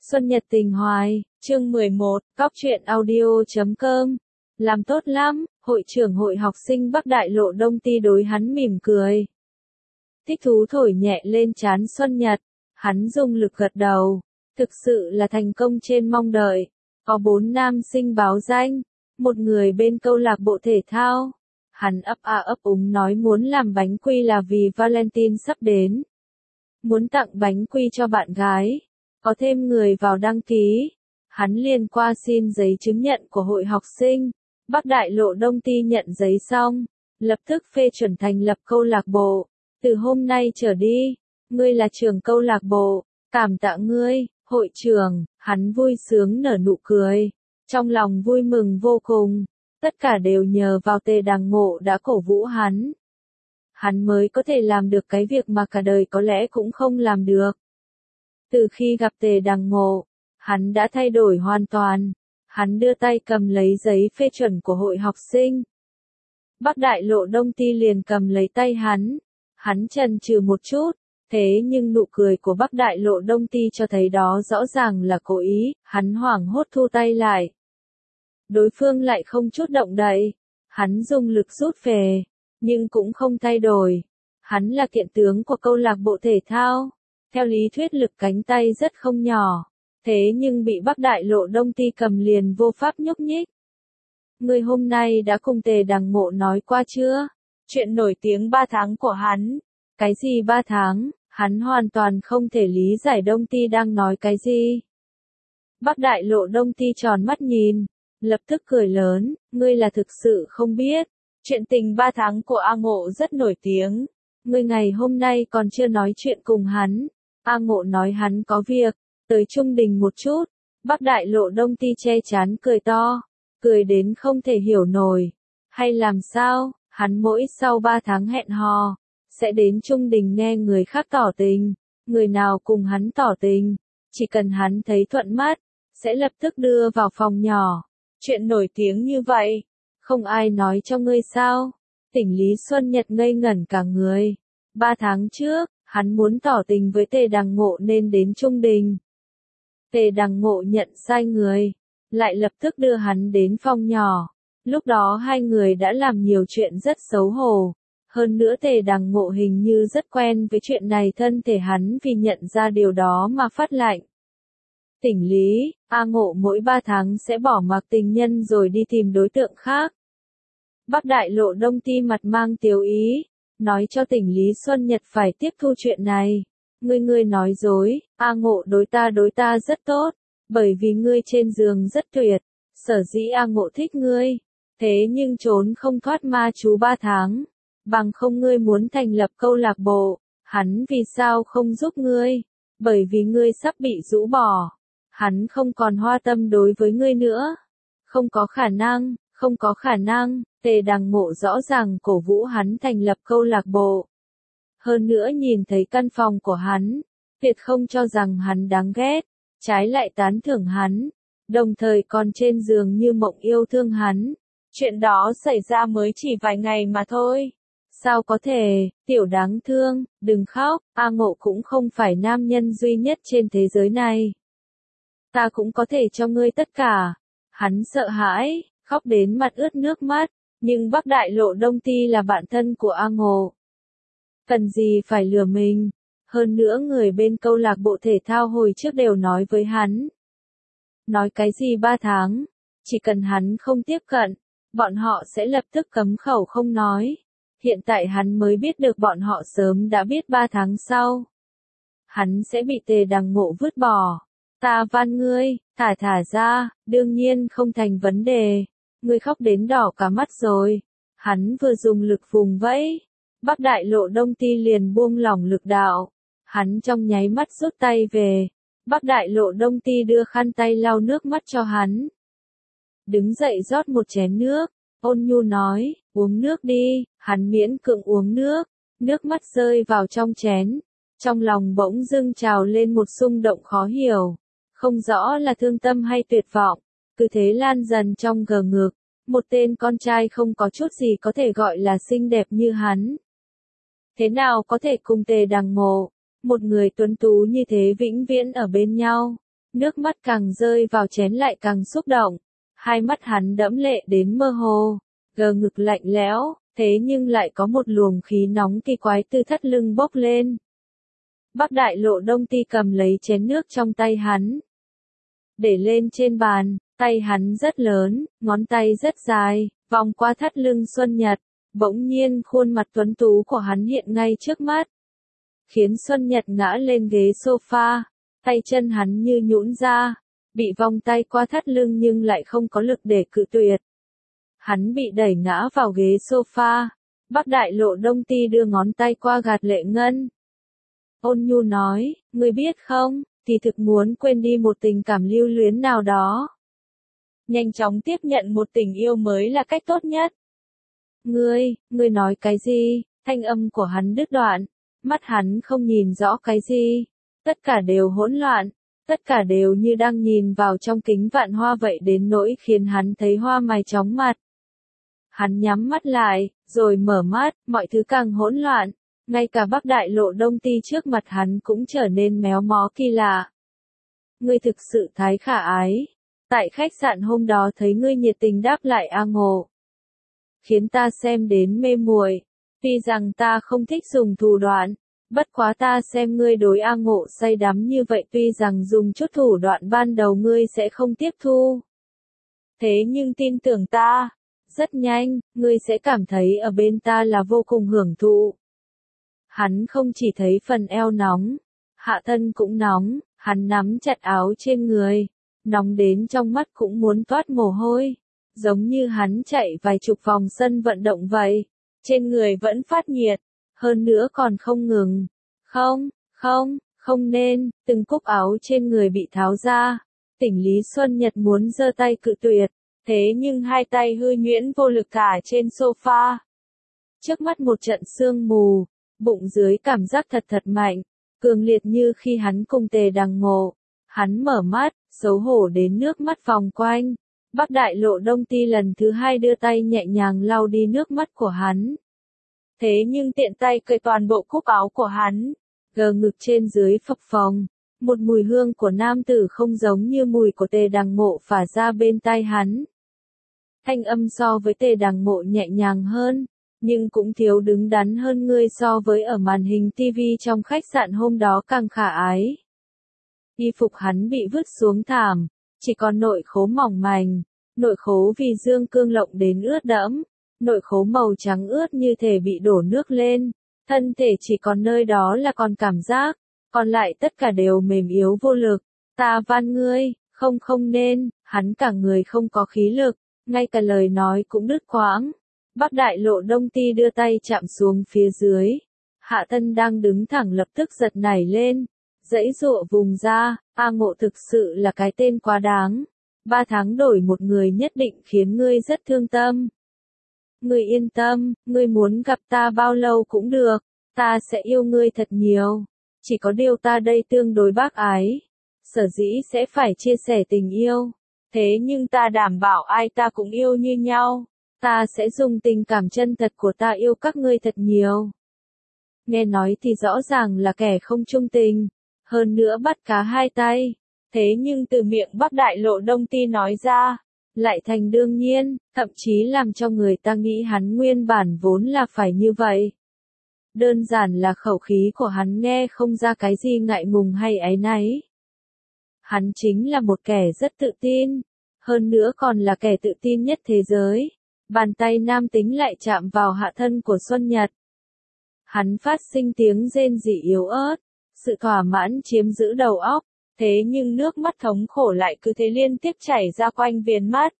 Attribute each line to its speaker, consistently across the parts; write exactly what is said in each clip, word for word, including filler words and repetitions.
Speaker 1: Xuân Nhật Tình Hoài, chương mười một, cóc truyện audio chấm com. Làm tốt lắm, hội trưởng hội học sinh Bắc Đại Lộ Đông Ti đối hắn mỉm cười. Thích thú thổi nhẹ lên trán Xuân Nhật, hắn dùng lực gật đầu. Thực sự là thành công trên mong đợi. Có bốn nam sinh báo danh, một người bên câu lạc bộ thể thao. Hắn ấp a ấp úng nói muốn làm bánh quy là vì Valentine sắp đến. Muốn tặng bánh quy cho bạn gái. Có thêm người vào đăng ký. Hắn liền qua xin giấy chứng nhận của hội học sinh. Bắc Đại Lộ Đông Ti nhận giấy xong, lập tức phê chuẩn thành lập câu lạc bộ. Từ hôm nay trở đi, ngươi là trưởng câu lạc bộ, cảm tạ ngươi, hội trưởng. Hắn vui sướng nở nụ cười, trong lòng vui mừng vô cùng. Tất cả đều nhờ vào Tề Đằng Ngộ đã cổ vũ hắn. Hắn mới có thể làm được cái việc mà cả đời có lẽ cũng không làm được. Từ khi gặp Tề Đằng Ngộ, hắn đã thay đổi hoàn toàn. Hắn đưa tay cầm lấy giấy phê chuẩn của hội học sinh. Bắc Đại Lộ Đông Ti liền cầm lấy tay hắn. Hắn chần chừ một chút, thế nhưng nụ cười của Bắc Đại Lộ Đông Ti cho thấy đó rõ ràng là cố ý. Hắn hoảng hốt thu tay lại. Đối phương lại không chút động đậy. Hắn dùng lực rút về, nhưng cũng không thay đổi. Hắn là kiện tướng của câu lạc bộ thể thao. Theo lý thuyết lực cánh tay rất không nhỏ. Thế nhưng bị Bắc Đại Lộ Đông Ti cầm liền vô pháp nhúc nhích. Người hôm nay đã cùng Tề Đằng Ngộ nói qua chưa? Chuyện nổi tiếng ba tháng của hắn. Cái gì ba tháng? Hắn hoàn toàn không thể lý giải Đông Ti đang nói cái gì. Bắc Đại Lộ Đông Ti tròn mắt nhìn, lập tức cười lớn, ngươi là thực sự không biết. Chuyện tình ba tháng của A Ngộ rất nổi tiếng. Ngươi ngày hôm nay còn chưa nói chuyện cùng hắn. A Ngộ nói hắn có việc, tới Trung Đình một chút. Bắc Đại Lộ Đông Ti che chắn cười to, cười đến không thể hiểu nổi. Hay làm sao, hắn mỗi sau ba tháng hẹn hò, sẽ đến Trung Đình nghe người khác tỏ tình. Người nào cùng hắn tỏ tình, chỉ cần hắn thấy thuận mắt, sẽ lập tức đưa vào phòng nhỏ. Chuyện nổi tiếng như vậy, không ai nói cho ngươi sao? Tỉnh Lý Xuân Nhật ngây ngẩn cả người. Ba tháng trước, hắn muốn tỏ tình với Tề Đằng Ngộ nên đến Trung Đình. Tề Đằng Ngộ nhận sai người, lại lập tức đưa hắn đến phòng nhỏ. Lúc đó hai người đã làm nhiều chuyện rất xấu hổ. Hơn nữa Tề Đằng Ngộ hình như rất quen với chuyện này, thân thể hắn vì nhận ra điều đó mà phát lạnh. Tỉnh Lý, A Ngộ mỗi ba tháng sẽ bỏ mặc tình nhân rồi đi tìm đối tượng khác. Bắc Đại Lộ Đông Ti mặt mang tiếu ý, nói cho Tỉnh Lý Xuân Nhật phải tiếp thu chuyện này. Ngươi ngươi nói dối, A Ngộ đối ta đối ta rất tốt, bởi vì ngươi trên giường rất tuyệt, sở dĩ A Ngộ thích ngươi. Thế nhưng trốn không thoát ma chú ba tháng, bằng không ngươi muốn thành lập câu lạc bộ, hắn vì sao không giúp ngươi? Bởi vì ngươi sắp bị rũ bỏ. Hắn không còn hoa tâm đối với ngươi nữa. Không có khả năng, không có khả năng. Tề Đằng Ngộ rõ ràng cổ vũ hắn thành lập câu lạc bộ. Hơn nữa nhìn thấy căn phòng của hắn, tuyệt không cho rằng hắn đáng ghét, trái lại tán thưởng hắn, đồng thời còn trên giường như mộng yêu thương hắn. Chuyện đó xảy ra mới chỉ vài ngày mà thôi. Sao có thể, tiểu đáng thương, đừng khóc, A Ngộ cũng không phải nam nhân duy nhất trên thế giới này. Ta cũng có thể cho ngươi tất cả. Hắn sợ hãi, khóc đến mặt ướt nước mắt, nhưng Bắc Đại Lộ Đông Ti là bạn thân của A Ngộ. Cần gì phải lừa mình, hơn nữa người bên câu lạc bộ thể thao hồi trước đều nói với hắn. Nói cái gì ba tháng, chỉ cần hắn không tiếp cận, bọn họ sẽ lập tức cấm khẩu không nói. Hiện tại hắn mới biết được bọn họ sớm đã biết ba tháng sau. Hắn sẽ bị Tề Đằng Ngộ vứt bỏ. Ta van ngươi, thả thả ra, đương nhiên không thành vấn đề. Ngươi khóc đến đỏ cả mắt rồi. Hắn vừa dùng lực vùng vẫy. Bắc Đại Lộ Đông Ti liền buông lỏng lực đạo. Hắn trong nháy mắt rút tay về. Bắc Đại Lộ Đông Ti đưa khăn tay lau nước mắt cho hắn. Đứng dậy rót một chén nước. Ôn nhu nói, uống nước đi. Hắn miễn cưỡng uống nước. Nước mắt rơi vào trong chén. Trong lòng bỗng dưng trào lên một xung động khó hiểu. Không rõ là thương tâm hay tuyệt vọng. Cứ thế lan dần trong gờ ngực. Một tên con trai không có chút gì có thể gọi là xinh đẹp như hắn. Thế nào có thể cùng Tề Đằng Ngộ, một người tuấn tú như thế vĩnh viễn ở bên nhau. Nước mắt càng rơi vào chén lại càng xúc động. Hai mắt hắn đẫm lệ đến mơ hồ, gờ ngực lạnh lẽo, thế nhưng lại có một luồng khí nóng kỳ quái từ thắt lưng bốc lên. Bắc Đại Lộ Đông Ti cầm lấy chén nước trong tay hắn, để lên trên bàn, tay hắn rất lớn, ngón tay rất dài, vòng qua thắt lưng Xuân Nhật, bỗng nhiên khuôn mặt tuấn tú của hắn hiện ngay trước mắt, khiến Xuân Nhật ngã lên ghế sofa, tay chân hắn như nhũn ra, bị vòng tay qua thắt lưng nhưng lại không có lực để cự tuyệt. Hắn bị đẩy ngã vào ghế sofa, Bắc Đại Lộ Đông Ti đưa ngón tay qua gạt lệ ngân. Ôn nhu nói, ngươi biết không, thì thực muốn quên đi một tình cảm lưu luyến nào đó. Nhanh chóng tiếp nhận một tình yêu mới là cách tốt nhất. Ngươi, ngươi nói cái gì? Thanh âm của hắn đứt đoạn, mắt hắn không nhìn rõ cái gì. Tất cả đều hỗn loạn, tất cả đều như đang nhìn vào trong kính vạn hoa vậy đến nỗi khiến hắn thấy hoa mày chóng mặt. Hắn nhắm mắt lại, rồi mở mắt, mọi thứ càng hỗn loạn. Ngay cả Bắc Đại Lộ Đông Ti trước mặt hắn cũng trở nên méo mó kỳ lạ. Ngươi thực sự thái khả ái. Tại khách sạn hôm đó thấy ngươi nhiệt tình đáp lại A Ngộ, khiến ta xem đến mê muội. Tuy rằng ta không thích dùng thủ đoạn, bất quá ta xem ngươi đối A Ngộ say đắm như vậy tuy rằng dùng chút thủ đoạn ban đầu ngươi sẽ không tiếp thu. Thế nhưng tin tưởng ta, rất nhanh, ngươi sẽ cảm thấy ở bên ta là vô cùng hưởng thụ. Hắn không chỉ thấy phần eo nóng, hạ thân cũng nóng, hắn nắm chặt áo trên người, nóng đến trong mắt cũng muốn toát mồ hôi, giống như hắn chạy vài chục vòng sân vận động vậy, trên người vẫn phát nhiệt, hơn nữa còn không ngừng. Không, không, không nên, từng cúc áo trên người bị tháo ra, Tỉnh Lý Xuân Nhật muốn giơ tay cự tuyệt, thế nhưng hai tay hư nhuyễn vô lực thả trên sofa. Trước mắt một trận sương mù, bụng dưới cảm giác thật thật mạnh, cường liệt như khi hắn cùng Tề Đằng Ngộ. Hắn mở mắt, xấu hổ đến nước mắt vòng quanh. Bắc Đại Lộ Đông Ti lần thứ hai đưa tay nhẹ nhàng lau đi nước mắt của hắn. Thế nhưng tiện tay cởi toàn bộ cúc áo của hắn, gờ ngực trên dưới phập phồng. Một mùi hương của nam tử không giống như mùi của Tề Đằng Ngộ phả ra bên tai hắn. Thanh âm so với Tề Đằng Ngộ nhẹ nhàng hơn, nhưng cũng thiếu đứng đắn hơn ngươi so với ở màn hình ti vi trong khách sạn hôm đó càng khả ái. Y phục hắn bị vứt xuống thảm, chỉ còn nội khố mỏng manh, nội khố vì dương cương lộng đến ướt đẫm, nội khố màu trắng ướt như thể bị đổ nước lên, thân thể chỉ còn nơi đó là còn cảm giác, còn lại tất cả đều mềm yếu vô lực. Ta van ngươi, không không nên, hắn cả người không có khí lực, ngay cả lời nói cũng đứt quãng. Bắc Đại Lộ Đông Ti đưa tay chạm xuống phía dưới, hạ thân đang đứng thẳng lập tức giật nảy lên. Dãy dụa vùng ra, A Ngộ thực sự là cái tên quá đáng. Ba tháng đổi một người nhất định khiến ngươi rất thương tâm. Ngươi yên tâm, ngươi muốn gặp ta bao lâu cũng được, ta sẽ yêu ngươi thật nhiều. Chỉ có điều ta đây tương đối bác ái, sở dĩ sẽ phải chia sẻ tình yêu. Thế nhưng ta đảm bảo ai ta cũng yêu như nhau. Ta sẽ dùng tình cảm chân thật của ta yêu các ngươi thật nhiều. Nghe nói thì rõ ràng là kẻ không trung tình. Hơn nữa bắt cá hai tay, thế nhưng từ miệng Bắc Đại Lộ Đông Ti nói ra, lại thành đương nhiên, thậm chí làm cho người ta nghĩ hắn nguyên bản vốn là phải như vậy. Đơn giản là khẩu khí của hắn nghe không ra cái gì ngại ngùng hay áy náy. Hắn chính là một kẻ rất tự tin, hơn nữa còn là kẻ tự tin nhất thế giới. Bàn tay nam tính lại chạm vào hạ thân của Xuân Nhật. Hắn phát sinh tiếng rên rỉ yếu ớt. Sự thỏa mãn chiếm giữ đầu óc, thế nhưng nước mắt thống khổ lại cứ thế liên tiếp chảy ra quanh viền mắt.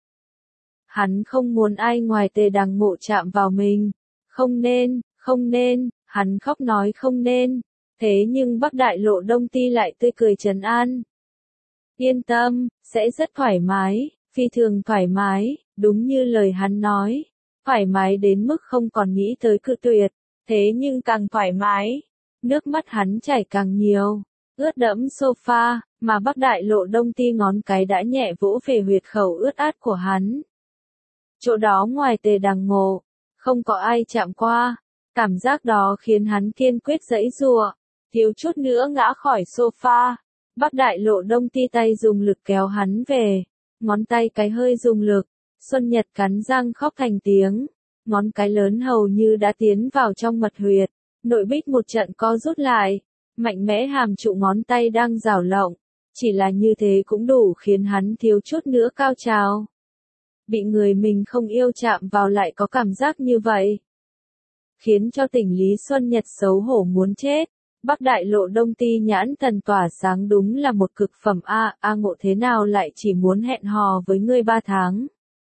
Speaker 1: Hắn không muốn ai ngoài Tề Đằng Ngộ chạm vào mình. Không nên, không nên, hắn khóc nói không nên. Thế nhưng Bắc Đại Lộ Đông Ti lại tươi cười trấn an. Yên tâm, sẽ rất thoải mái, phi thường thoải mái, đúng như lời hắn nói. Thoải mái đến mức không còn nghĩ tới cự tuyệt, thế nhưng càng thoải mái. Nước mắt hắn chảy càng nhiều, ướt đẫm sofa, mà Bắc Đại Lộ Đông Ti ngón cái đã nhẹ vỗ về huyệt khẩu ướt át của hắn. Chỗ đó ngoài Tề Đằng Ngộ, không có ai chạm qua, cảm giác đó khiến hắn kiên quyết giãy giụa, thiếu chút nữa ngã khỏi sofa. Bắc Đại Lộ Đông ti tay dùng lực kéo hắn về, ngón tay cái hơi dùng lực, Xuân Nhật cắn răng khóc thành tiếng, ngón cái lớn hầu như đã tiến vào trong mật huyệt, nội bích một trận co rút lại, mạnh mẽ hàm trụ ngón tay đang giảo lộng, chỉ là như thế cũng đủ khiến hắn thiếu chút nữa cao trào. Bị người mình không yêu chạm vào lại có cảm giác như vậy, khiến cho Tỉnh Lý Xuân Nhật xấu hổ muốn chết. Bắc Đại Lộ Đông ti nhãn thần tỏa sáng, đúng là một cực phẩm a, A Ngộ thế nào lại chỉ muốn hẹn hò với ngươi ba tháng.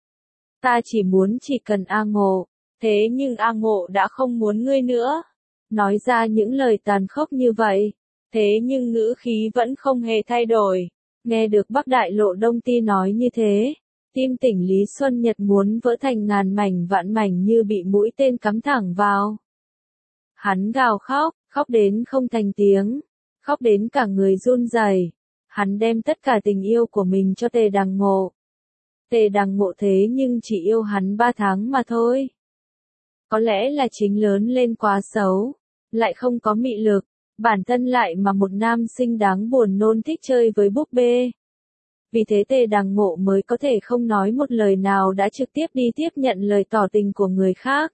Speaker 1: Ta chỉ muốn chỉ cần A Ngộ, thế nhưng A Ngộ đã không muốn ngươi nữa. Nói ra những lời tàn khốc như vậy, thế nhưng ngữ khí vẫn không hề thay đổi. Nghe được Bắc Đại Lộ Đông ti nói như thế, tim Tỉnh Lý Xuân Nhật muốn vỡ thành ngàn mảnh vạn mảnh như bị mũi tên cắm thẳng vào. Hắn gào khóc, khóc đến không thành tiếng, khóc đến cả người run rẩy. Hắn đem tất cả tình yêu của mình cho Tề Đằng Ngộ. Tề Đằng Ngộ thế nhưng chỉ yêu hắn ba tháng mà thôi. Có lẽ là chính lớn lên quá xấu, lại không có mị lực, bản thân lại mà một nam sinh đáng buồn nôn thích chơi với búp bê. Vì thế Tề Đằng Ngộ mới có thể không nói một lời nào đã trực tiếp đi tiếp nhận lời tỏ tình của người khác.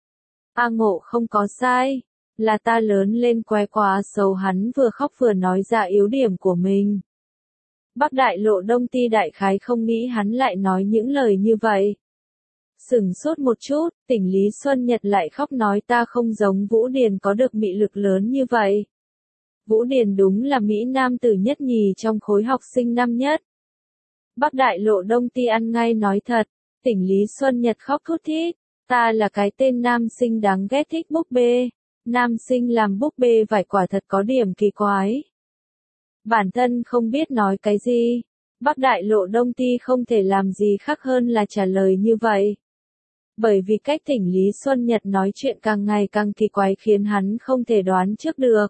Speaker 1: A Ngộ không có sai, là ta lớn lên quái quá xấu, hắn vừa khóc vừa nói ra yếu điểm của mình. Bắc Đại Lộ Đông ti đại khái không nghĩ hắn lại nói những lời như vậy. Sửng sốt một chút, Tỉnh Lý Xuân Nhật lại khóc nói ta không giống Vũ Điền có được mị lực lớn như vậy. Vũ Điền đúng là Mỹ Nam tử nhất nhì trong khối học sinh năm nhất. Bắc Đại Lộ Đông ti ăn ngay nói thật, Tỉnh Lý Xuân Nhật khóc thút thít, ta là cái tên nam sinh đáng ghét thích búp bê. Nam sinh làm búp bê vải quả thật có điểm kỳ quái. Bản thân không biết nói cái gì. Bắc Đại Lộ Đông ti không thể làm gì khác hơn là trả lời như vậy. Bởi vì cách Tỉnh Lý Xuân Nhật nói chuyện càng ngày càng kỳ quái khiến hắn không thể đoán trước được.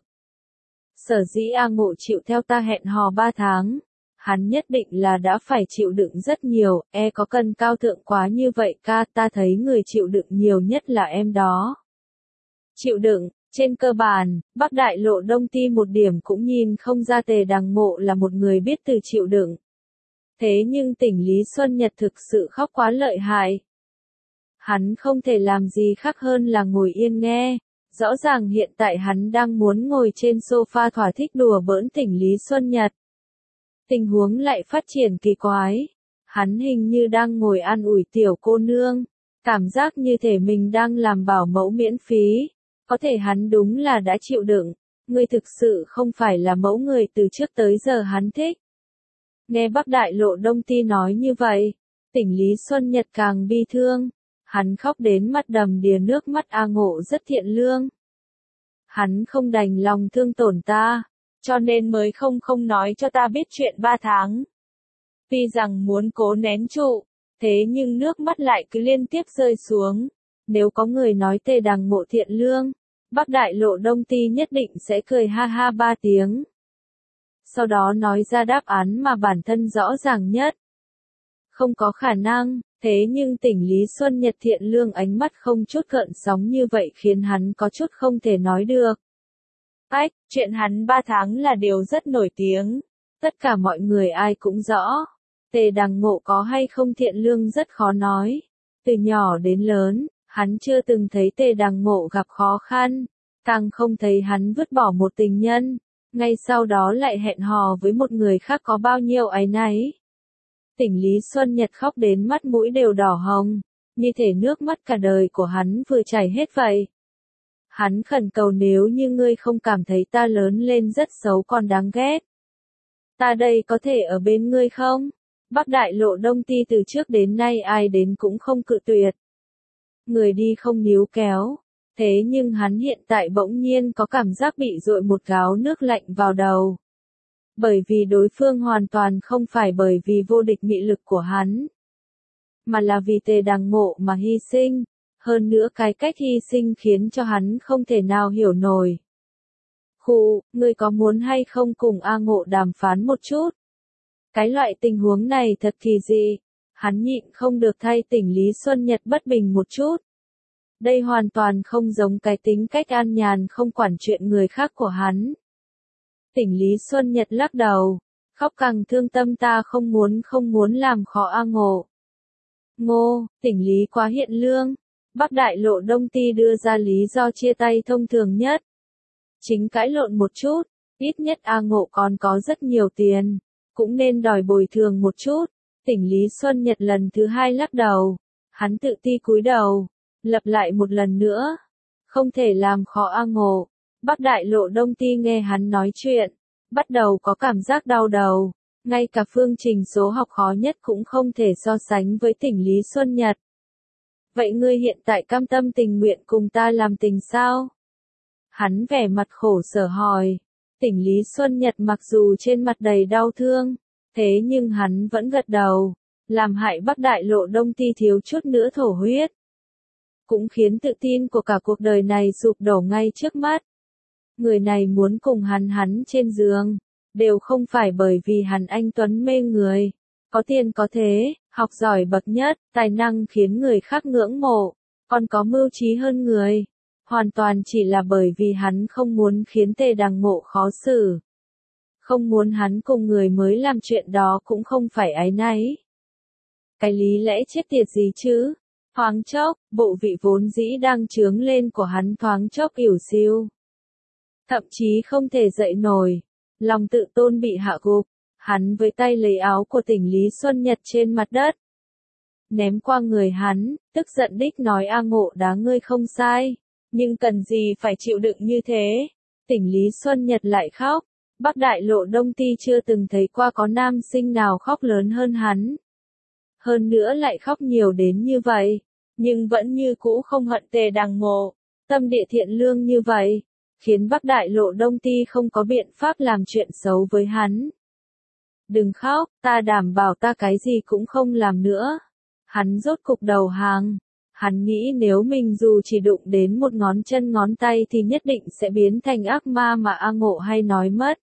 Speaker 1: Sở dĩ A Ngộ chịu theo ta hẹn hò ba tháng. Hắn nhất định là đã phải chịu đựng rất nhiều, e có cần cao thượng quá như vậy ca, ta thấy người chịu đựng nhiều nhất là em đó. Chịu đựng, trên cơ bản, Bắc Đại Lộ Đông ti một điểm cũng nhìn không ra Tề Đằng Ngộ là một người biết từ chịu đựng. Thế nhưng Tỉnh Lý Xuân Nhật thực sự khóc quá lợi hại. Hắn không thể làm gì khác hơn là ngồi yên nghe. Rõ ràng hiện tại hắn đang muốn ngồi trên sofa thỏa thích đùa bỡn Tỉnh Lý Xuân Nhật. Tình huống lại phát triển kỳ quái. Hắn hình như đang ngồi an ủi tiểu cô nương. Cảm giác như thể mình đang làm bảo mẫu miễn phí. Có thể hắn đúng là đã chịu đựng. Ngươi thực sự không phải là mẫu người từ trước tới giờ hắn thích. Nghe Bắc Đại Lộ Đông ti nói như vậy, Tỉnh Lý Xuân Nhật càng bi thương. Hắn khóc đến mắt đầm đìa nước mắt. A Ngộ rất thiện lương. Hắn không đành lòng thương tổn ta, cho nên mới không không nói cho ta biết chuyện ba tháng. Tuy rằng muốn cố nén trụ, thế nhưng nước mắt lại cứ liên tiếp rơi xuống. Nếu có người nói Tề Đằng Ngộ thiện lương, Bắc Đại Lộ Đông ti nhất định sẽ cười ha ha ba tiếng. Sau đó nói ra đáp án mà bản thân rõ ràng nhất. Không có khả năng, thế nhưng Tỉnh Lý Xuân Nhật thiện lương ánh mắt không chút gợn sóng như vậy khiến hắn có chút không thể nói được. Ách, chuyện hắn ba tháng là điều rất nổi tiếng. Tất cả mọi người ai cũng rõ. Tề Đằng Ngộ có hay không thiện lương rất khó nói. Từ nhỏ đến lớn, hắn chưa từng thấy Tề Đằng Ngộ gặp khó khăn. Càng không thấy hắn vứt bỏ một tình nhân. Ngay sau đó lại hẹn hò với một người khác có bao nhiêu áy náy. Tỉnh Lý Xuân Nhật khóc đến mắt mũi đều đỏ hồng. Như thể nước mắt cả đời của hắn vừa chảy hết vậy. Hắn khẩn cầu nếu như ngươi không cảm thấy ta lớn lên rất xấu còn đáng ghét. Ta đây có thể ở bên ngươi không? Bắc Đại Lộ Đông ti từ trước đến nay ai đến cũng không cự tuyệt. Người đi không níu kéo. Thế nhưng hắn hiện tại bỗng nhiên có cảm giác bị dội một gáo nước lạnh vào đầu. Bởi vì đối phương hoàn toàn không phải bởi vì vô địch mị lực của hắn. Mà là vì Tề Đằng Ngộ mà hy sinh. Hơn nữa cái cách hy sinh khiến cho hắn không thể nào hiểu nổi. Khụ, ngươi có muốn hay không cùng A Ngộ đàm phán một chút? Cái loại tình huống này thật kỳ dị. Hắn nhịn không được thay Tỉnh Lý Xuân Nhật bất bình một chút. Đây hoàn toàn không giống cái tính cách an nhàn không quản chuyện người khác của hắn. Tỉnh Lý Xuân Nhật lắc đầu, khóc càng thương tâm, ta không muốn không muốn làm khó A Ngộ. Ngô, Tỉnh Lý quá hiện lương. Bắc Đại Lộ Đông Ty đưa ra lý do chia tay thông thường nhất. Chính cãi lộn một chút, ít nhất A Ngộ còn có rất nhiều tiền, cũng nên đòi bồi thường một chút. Tỉnh Lý Xuân Nhật lần thứ hai lắc đầu, hắn tự ti cúi đầu, lặp lại một lần nữa, không thể làm khó A Ngộ. Bắc Đại Lộ Đông Ty nghe hắn nói chuyện, bắt đầu có cảm giác đau đầu, ngay cả phương trình số học khó nhất cũng không thể so sánh với Tỉnh Lý Xuân Nhật. Vậy ngươi hiện tại cam tâm tình nguyện cùng ta làm tình sao? Hắn vẻ mặt khổ sở hỏi. Tỉnh Lý Xuân Nhật mặc dù trên mặt đầy đau thương, thế nhưng hắn vẫn gật đầu, làm hại Bắc Đại Lộ Đông Ty thiếu chút nữa thổ huyết. Cũng khiến tự tin của cả cuộc đời này sụp đổ ngay trước mắt. Người này muốn cùng hắn hắn trên giường, đều không phải bởi vì hắn anh tuấn mê người, có tiền có thế, học giỏi bậc nhất, tài năng khiến người khác ngưỡng mộ, còn có mưu trí hơn người. Hoàn toàn chỉ là bởi vì hắn không muốn khiến Tề Đằng Ngộ khó xử. Không muốn hắn cùng người mới làm chuyện đó cũng không phải áy náy. Cái lý lẽ chết tiệt gì chứ? Thoáng chốc, bộ vị vốn dĩ đang chướng lên của hắn thoáng chốc ỉu xìu. Thậm chí không thể dậy nổi, lòng tự tôn bị hạ gục, hắn với tay lấy áo của Tỉnh Lý Xuân Nhật trên mặt đất. Ném qua người hắn, tức giận đích nói A Ngộ đá ngươi không sai, nhưng cần gì phải chịu đựng như thế. Tỉnh Lý Xuân Nhật lại khóc, Bắc Đại Lộ Đông Ty chưa từng thấy qua có nam sinh nào khóc lớn hơn hắn. Hơn nữa lại khóc nhiều đến như vậy, nhưng vẫn như cũ không hận Tề Đằng Ngộ, tâm địa thiện lương như vậy, khiến Bắc Đại Lộ Đông Ty không có biện pháp làm chuyện xấu với hắn. Đừng khóc, ta đảm bảo ta cái gì cũng không làm nữa. Hắn rốt cục đầu hàng. Hắn nghĩ nếu mình dù chỉ đụng đến một ngón chân ngón tay thì nhất định sẽ biến thành ác ma mà A Ngộ hay nói mất.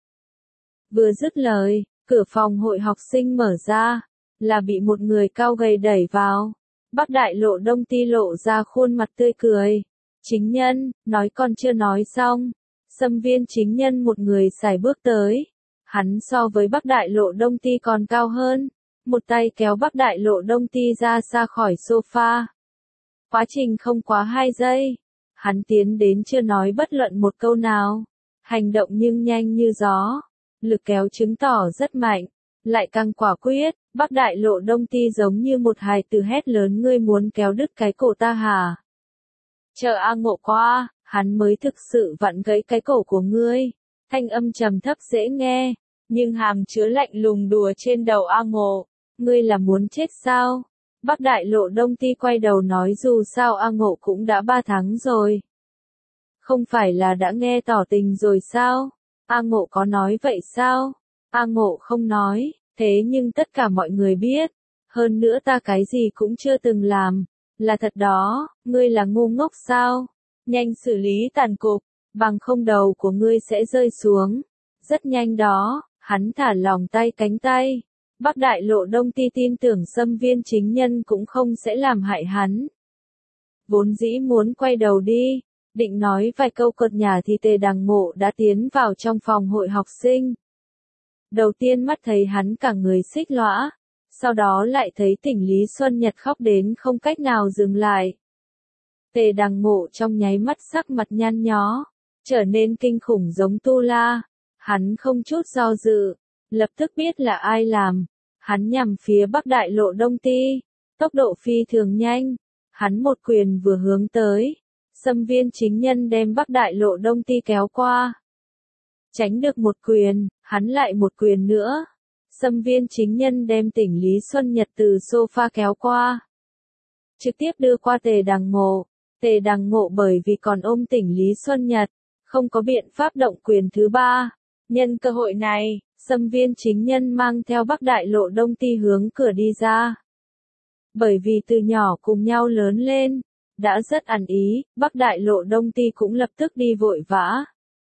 Speaker 1: Vừa dứt lời, cửa phòng hội học sinh mở ra, là bị một người cao gầy đẩy vào. Bắc Đại Lộ Đông Ty lộ ra khuôn mặt tươi cười. Chính nhân, nói còn chưa nói xong. Xâm viên chính nhân một người sải bước tới. Hắn so với Bắc Đại Lộ Đông Ty còn cao hơn. Một tay kéo Bắc Đại Lộ Đông Ty ra xa khỏi sofa. Quá trình không quá hai giây. Hắn tiến đến chưa nói bất luận một câu nào. Hành động nhưng nhanh như gió. Lực kéo chứng tỏ rất mạnh. Lại càng quả quyết. Bắc Đại Lộ Đông Ty giống như một hài tử hét lớn, ngươi muốn kéo đứt cái cổ ta hả? Chờ A Ngộ qua, hắn mới thực sự vặn gãy cái cổ của ngươi. Thanh âm trầm thấp dễ nghe, nhưng hàm chứa lạnh lùng đùa trên đầu A Ngộ. Ngươi là muốn chết sao? Bắc Đại Lộ Đông Ty quay đầu nói, dù sao A Ngộ cũng đã ba tháng rồi. Không phải là đã nghe tỏ tình rồi sao? A Ngộ có nói vậy sao? A Ngộ không nói, thế nhưng tất cả mọi người biết. Hơn nữa ta cái gì cũng chưa từng làm. Là thật đó, ngươi là ngu ngốc sao? Nhanh xử lý tàn cục, bằng không đầu của ngươi sẽ rơi xuống. Rất nhanh đó, hắn thả lỏng tay cánh tay. Bắc Đại Lộ Đông Ty tin tưởng xâm viên chính nhân cũng không sẽ làm hại hắn. Vốn dĩ muốn quay đầu đi, định nói vài câu cợt nhả thì Tề Đằng Ngộ đã tiến vào trong phòng hội học sinh. Đầu tiên mắt thấy hắn cả người xích lõa, sau đó lại thấy Tỉnh Lý Xuân Nhật khóc đến không cách nào dừng lại. Tề Đằng Ngộ trong nháy mắt sắc mặt nhăn nhó, trở nên kinh khủng giống Tu La. Hắn không chút do dự, lập tức biết là ai làm. Hắn nhằm phía Bắc Đại Lộ Đông Ty, tốc độ phi thường nhanh. Hắn một quyền vừa hướng tới, xâm viên chính nhân đem Bắc Đại Lộ Đông Ty kéo qua. Tránh được một quyền, hắn lại một quyền nữa. Xâm viên chính nhân đem Tỉnh Lý Xuân Nhật từ sofa kéo qua. Trực tiếp đưa qua Tề Đằng Ngộ. Tề Đằng Ngộ bởi vì còn ôm Tỉnh Lý Xuân Nhật, không có biện pháp động quyền thứ ba. Nhân cơ hội này, xâm viên chính nhân mang theo Bắc Đại Lộ Đông Ty hướng cửa đi ra. Bởi vì từ nhỏ cùng nhau lớn lên, đã rất ăn ý, Bắc Đại Lộ Đông Ty cũng lập tức đi vội vã.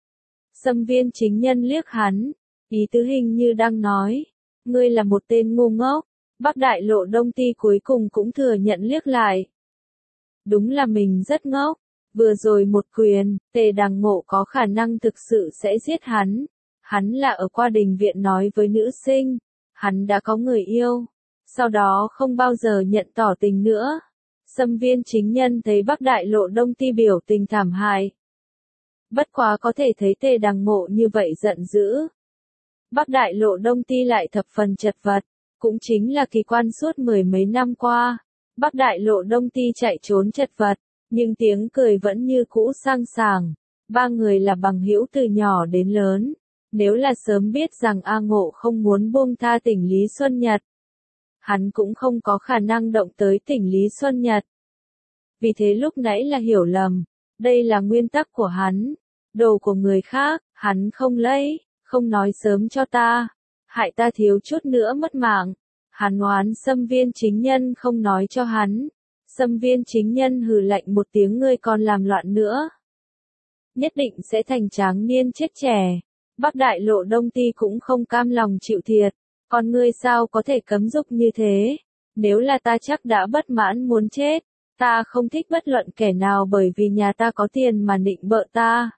Speaker 1: Xâm viên chính nhân liếc hắn, ý tứ hình như đang nói, ngươi là một tên ngu ngốc. Bắc Đại Lộ Đông Ty cuối cùng cũng thừa nhận liếc lại. Đúng là mình rất ngốc, vừa rồi một quyền, Tề Đằng Ngộ có khả năng thực sự sẽ giết hắn. Hắn là ở qua đình viện nói với nữ sinh, hắn đã có người yêu, sau đó không bao giờ nhận tỏ tình nữa. Xâm Viên Chính Nhân thấy Bắc Đại Lộ Đông Ti biểu tình thảm hại. Bất quá có thể thấy Tề Đằng Ngộ như vậy giận dữ. Bắc Đại Lộ Đông Ti lại thập phần chật vật, cũng chính là kỳ quan suốt mười mấy năm qua. Bắc Đại Lộ Đông Ti chạy trốn chật vật, nhưng tiếng cười vẫn như cũ sang sảng. Ba người là bằng hữu từ nhỏ đến lớn. Nếu là sớm biết rằng A Ngộ không muốn buông tha Tỉnh Lý Xuân Nhật, hắn cũng không có khả năng động tới Tỉnh Lý Xuân Nhật. Vì thế lúc nãy là hiểu lầm, đây là nguyên tắc của hắn. Đồ của người khác, hắn không lấy, không nói sớm cho ta, hại ta thiếu chút nữa mất mạng. Hắn oán Xâm Viên Chính Nhân không nói cho hắn. Xâm Viên Chính Nhân hừ lạnh một tiếng, ngươi còn làm loạn nữa, nhất định sẽ thành tráng niên chết trẻ. Bắc Đại Lộ Đông Ti cũng không cam lòng chịu thiệt, còn ngươi sao có thể cấm dục như thế? Nếu là ta chắc đã bất mãn muốn chết, ta không thích bất luận kẻ nào bởi vì nhà ta có tiền mà nịnh bợ ta.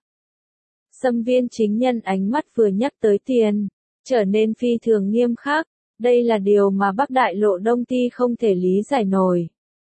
Speaker 1: Xâm Viên Chính Nhân ánh mắt vừa nhắc tới tiền, trở nên phi thường nghiêm khắc, đây là điều mà Bắc Đại Lộ Đông Ti không thể lý giải nổi.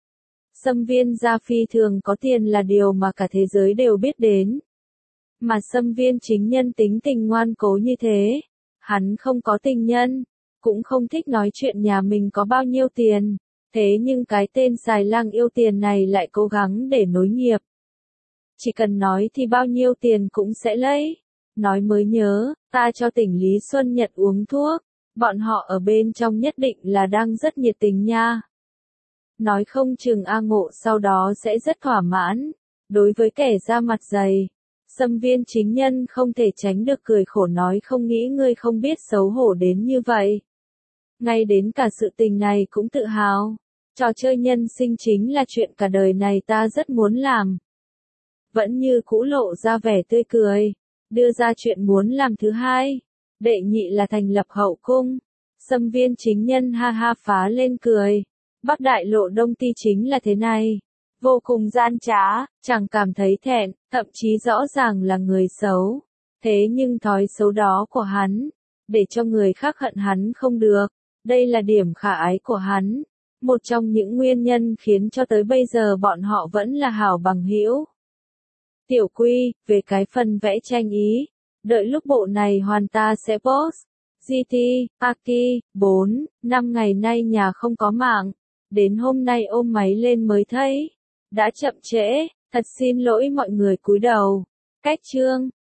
Speaker 1: Xâm Viên gia phi thường có tiền là điều mà cả thế giới đều biết đến. Mà Xâm Viên Chính Nhân tính tình ngoan cố như thế, hắn không có tình nhân, cũng không thích nói chuyện nhà mình có bao nhiêu tiền, thế nhưng cái tên xài lang yêu tiền này lại cố gắng để nối nghiệp. Chỉ cần nói thì bao nhiêu tiền cũng sẽ lấy. Nói mới nhớ, ta cho Tỉnh Lý Xuân Nhật uống thuốc, bọn họ ở bên trong nhất định là đang rất nhiệt tình nha. Nói không chừng A Ngộ sau đó sẽ rất thỏa mãn. Đối với kẻ da mặt dày, Xâm Viên Chính Nhân không thể tránh được cười khổ nói, không nghĩ ngươi không biết xấu hổ đến như vậy. Ngay đến cả sự tình này cũng tự hào. Trò chơi nhân sinh chính là chuyện cả đời này ta rất muốn làm. Vẫn như cũ lộ ra vẻ tươi cười, đưa ra chuyện muốn làm thứ hai. Đệ nhị là thành lập hậu cung. Xâm Viên Chính Nhân ha ha phá lên cười. Bắc Đại Lộ Đông Ti chính là thế này. Vô cùng gian trá, chẳng cảm thấy thẹn, thậm chí rõ ràng là người xấu. Thế nhưng thói xấu đó của hắn, để cho người khác hận hắn không được. Đây là điểm khả ái của hắn. Một trong những nguyên nhân khiến cho tới bây giờ bọn họ vẫn là hảo bằng hữu. Tiểu Quy, về cái phần vẽ tranh ý, đợi lúc bộ này hoàn ta sẽ post. giê tê, Aki, bốn, năm ngày nay nhà không có mạng. Đến hôm nay ôm máy lên mới thấy. Đã chậm trễ, thật xin lỗi mọi người, cúi đầu. Cách chương.